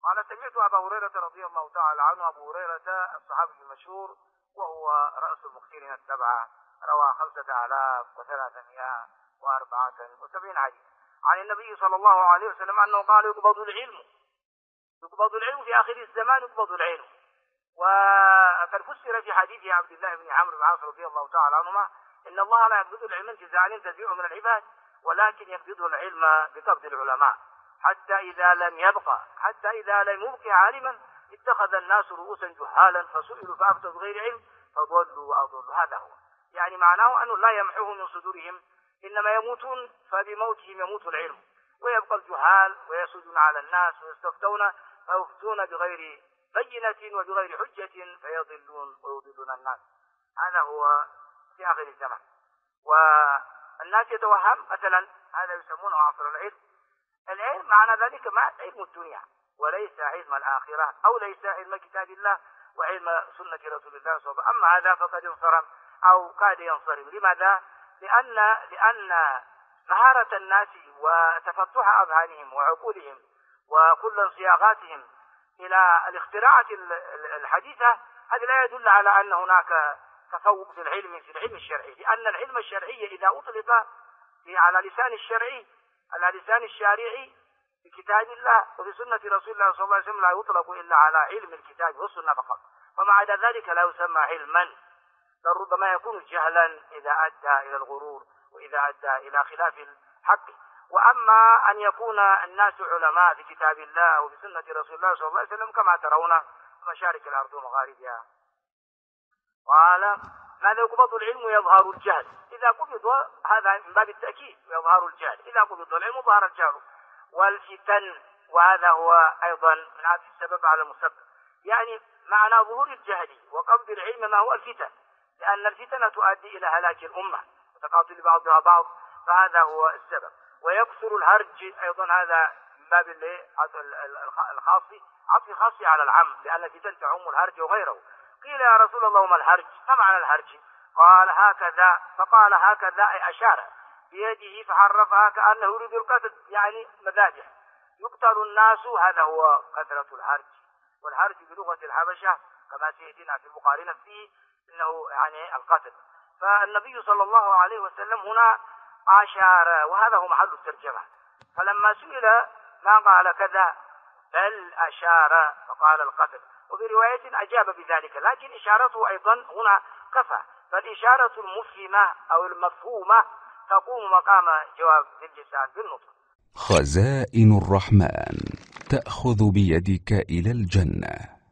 قال سمعت أبا هريرة رضي الله تعالى عنه. أبو هريرة الصحابي المشهور وهو رأس المكثرين السبعة، روى 5374 حديث عن النبي صلى الله عليه وسلم أنه قال يقبض العلم في آخر الزمان، يقبض العلم. وقد فسر في حديث عبد الله بن عمرو بن العاص رضي الله تعالى عنهما إن الله لا يقبض العلم انتزاعا ينتزعه من العباد، ولكن يقبض العلم بقبض العلماء، حتى إذا لم يبق عالما اتخذ الناس رؤوسا جهالا فسئلوا فأفتوا بغير علم فضلوا وأضلوا. هذا هو يعني معناه أنه لا يمحوه من صدورهم، إنما يموتون فبموتهم يموت العلم، ويبقى الجهال ويسودون على الناس ويستفتون فيفتون بغير بينة وبغير حجة فيضلون ويضلون الناس. هذا هو في آخر الزمان. والناس يتوهم مثلا هذا يسمونه عصر العلم. العلم معنى ذلك ما علم الدنيا وليس علم الآخرة، أو ليس علم كتاب الله وعلم سنة رسول الله صلى الله عليه وسلم. أما هذا فقد انصرم أو كاد ينصرم. لماذا؟ لأن مهارة الناس وتفتح أذهانهم وعقولهم وكل انصياغاتهم إلى الاختراعات الحديثة، هذا لا يدل على أن هناك تفوق في العلم الشرعي، لأن العلم الشرعي إذا أطلق على لسان الشارعي في كتاب الله وفي سنة رسول الله صلى الله عليه وسلم لا يطلق إلا على علم الكتاب والسنة فقط، وما عدا ذلك لا يسمى علما، بل ربما يكون جهلا إذا أدى إلى الغرور وإذا أدى إلى خلاف الحق. وأما أن يكون الناس علماء في كتاب الله وفي سنة رسول الله صلى الله عليه وسلم كما ترون مشارق الأرض ومغاربها. قال ماذا يقبض العلم يظهر الجهل. إذا قبض هذا من باب التأكيد، يظهر الجهل. إذا قبض العلم ظهر الجهل والفتن، وهذا هو أيضا من عطف السبب على المسبب. يعني معنى ظهور الجهل وقبض العلم ما هو الفتن، لأن الفتن تؤدي إلى هلاك الأمة وتقاتل بعضها بعض، فهذا هو السبب. ويكثر الهرج أيضا، هذا من باب عطف خاص على العام، لأن الفتن تعم الهرج وغيره. قيل يا رسول الله ما الهرج؟ ما معنى الهرج؟ قال هكذا، فقال هكذا أي أشار بيده فحرفها كأنه يريد القتل، يعني مذابح يقتل الناس. هذا هو كثرة الهرج. والهرج بلغة الحبشة كما سيأتينا في البخاري نفسه إنه يعني القتل. فالنبي صلى الله عليه وسلم هنا أشار، وهذا هو محل الترجمة. فلما سئل ما قال كذا بل أشار فقال القتل، وفي رواية أجاب بذلك، لكن إشارته أيضا هنا كفى. فالإشارة المفهمة أو المفهومة تقوم مقام جواب اللسان بالنطق. خزائن الرحمن تأخذ بيدك إلى الجنة.